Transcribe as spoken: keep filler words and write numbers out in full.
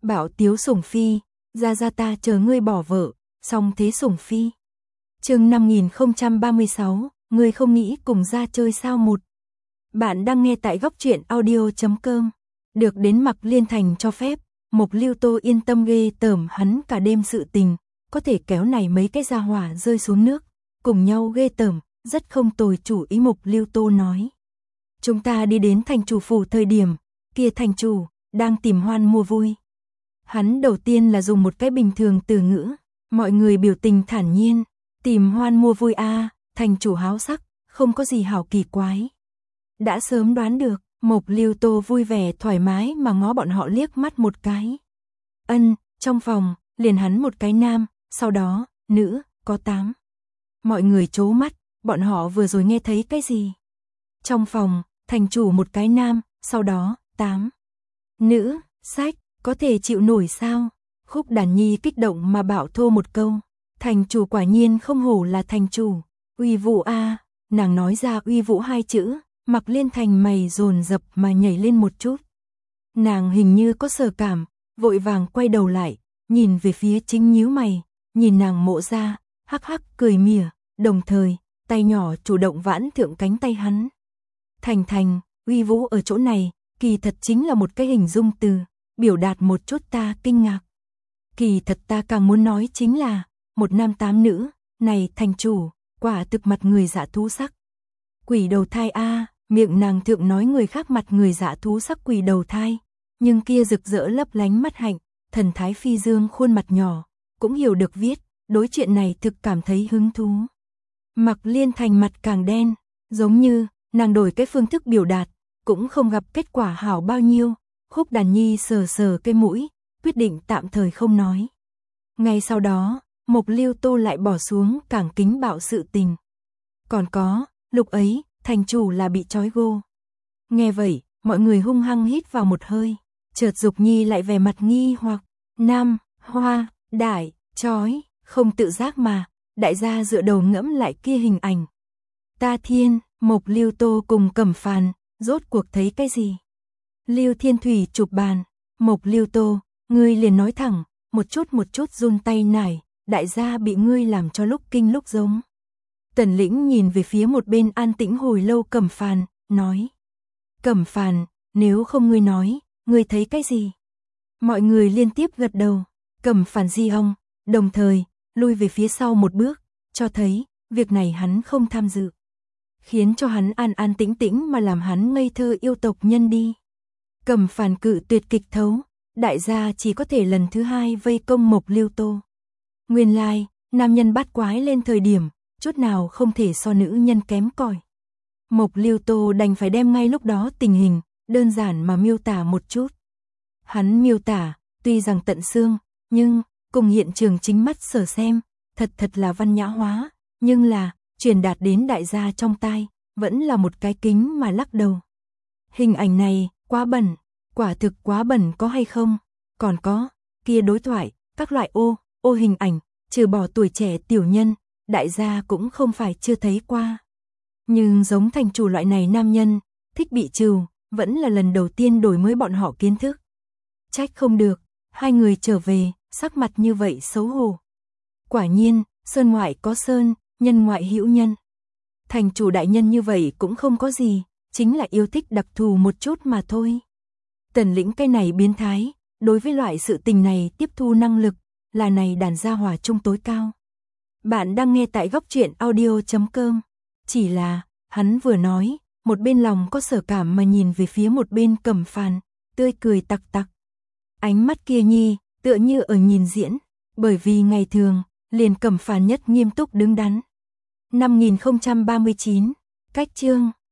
Bảo Tiếu Sủng Phi, ra ra ta chờ ngươi bỏ vợ, xong thế Sủng Phi. Chương năm nghìn không trăm ba mươi sáu, ngươi không nghĩ cùng ra chơi sao một. Bạn đang nghe tại góc truyện audio chấm com. Được đến Mặc Liên Thành cho phép, Mộc Lưu Tô yên tâm ghê tởm hắn cả đêm sự tình, có thể kéo này mấy cái gia hỏa rơi xuống nước, cùng nhau ghê tởm, rất không tồi chủ ý. Mộc Lưu Tô nói. Chúng ta đi đến thành chủ phủ thời điểm, kia thành chủ đang tìm hoan mua vui. Hắn đầu tiên là dùng một cái bình thường từ ngữ, mọi người biểu tình thản nhiên, tìm hoan mua vui a, à, thành chủ háo sắc, không có gì hảo kỳ quái. Đã sớm đoán được, Mộc Lưu Tô vui vẻ thoải mái mà ngó bọn họ liếc mắt một cái. Ân, trong phòng, liền hắn một cái nam, sau đó, nữ, có tám. Mọi người trố mắt, bọn họ vừa rồi nghe thấy cái gì? Trong phòng, thành chủ một cái nam, sau đó, tám. Nữ, sách, có thể chịu nổi sao? Khúc Đàn Nhi kích động mà bảo thô một câu. Thành chủ quả nhiên không hổ là thành chủ. Uy vũ a, à, nàng nói ra uy vũ hai chữ, Mặc Liên Thành mày dồn dập mà nhảy lên một chút. Nàng hình như có sở cảm, vội vàng quay đầu lại, nhìn về phía Chính nhíu mày, nhìn nàng Mộ Gia, hắc hắc cười mỉa, đồng thời, tay nhỏ chủ động vãn thượng cánh tay hắn. Thành Thành, uy vũ ở chỗ này, kỳ thật chính là một cái hình dung từ, biểu đạt một chút ta kinh ngạc. Kỳ thật ta càng muốn nói chính là, một nam tám nữ, này thành chủ, quả thực mặt người dạ thú sắc. Quỷ đầu thai a, à, miệng nàng thượng nói người khác mặt người dạ thú sắc quỷ đầu thai, nhưng kia rực rỡ lấp lánh mắt hạnh, thần thái phi dương khuôn mặt nhỏ, cũng hiểu được viết, đối chuyện này thực cảm thấy hứng thú. Mặc Liên Thành mặt càng đen, giống như, nàng đổi cái phương thức biểu đạt, cũng không gặp kết quả hảo bao nhiêu. Khúc Đàn Nhi sờ sờ cái mũi, quyết định tạm thời không nói. Ngay sau đó, Mộc Lưu Tô lại bỏ xuống cảng kính bạo sự tình. Còn có, lúc ấy, thành chủ là bị trói gô. Nghe vậy, mọi người hung hăng hít vào một hơi. Chợt Dục Nhi lại vẻ mặt nghi hoặc, nam, hoa, đại, trói, không tự giác mà, đại gia dựa đầu ngẫm lại kia hình ảnh. Ta thiên, Mộc Lưu Tô cùng Cẩm Phàn, rốt cuộc thấy cái gì? Lưu Thiên Thủy chụp bàn, Mộc Lưu Tô, ngươi liền nói thẳng, một chút một chút run tay nải, đại gia bị ngươi làm cho lúc kinh lúc giống. Tần Lĩnh nhìn về phía một bên an tĩnh hồi lâu Cẩm Phàn, nói. Cẩm Phàn, nếu không ngươi nói, ngươi thấy cái gì? Mọi người liên tiếp gật đầu, Cẩm Phàn di ong, đồng thời, lui về phía sau một bước, cho thấy, việc này hắn không tham dự. Khiến cho hắn an an tĩnh tĩnh mà làm hắn ngây thơ yêu tộc nhân đi. Cẩm Phàn cự tuyệt kịch thấu, đại gia chỉ có thể lần thứ hai vây công Mộc Lưu Tô. Nguyên lai, like, nam nhân bắt quái lên thời điểm, chút nào không thể so nữ nhân kém cỏi. Mộc Lưu Tô đành phải đem ngay lúc đó tình hình, đơn giản mà miêu tả một chút. Hắn miêu tả, tuy rằng tận xương, nhưng, cùng hiện trường chính mắt sở xem, thật thật là văn nhã hóa, nhưng là, truyền đạt đến đại gia trong tai, vẫn là một cái kính mà lắc đầu. Hình ảnh này, quá bẩn, quả thực quá bẩn có hay không? Còn có, kia đối thoại, các loại ô, ô hình ảnh, trừ bỏ tuổi trẻ tiểu nhân, đại gia cũng không phải chưa thấy qua. Nhưng giống thành chủ loại này nam nhân, thích bị trừ, vẫn là lần đầu tiên đổi mới bọn họ kiến thức. Trách không được, hai người trở về, sắc mặt như vậy xấu hổ. Quả nhiên, sơn ngoại có sơn, nhân ngoại hữu nhân. Thành chủ đại nhân như vậy cũng không có gì, chính là yêu thích đặc thù một chút mà thôi. Tần Lĩnh cái này biến thái, đối với loại sự tình này tiếp thu năng lực, là này đàn gia hỏa trung tối cao. Bạn đang nghe tại góc truyện audio chấm com. Chỉ là, hắn vừa nói, một bên lòng có sở cảm mà nhìn về phía một bên Cẩm Phàn, tươi cười tặc tặc. Ánh mắt kia nhi, tựa như ở nhìn diễn, bởi vì ngày thường, liền Cẩm Phàn nhất nghiêm túc đứng đắn. năm nghìn không trăm ba mươi chín, cách chương.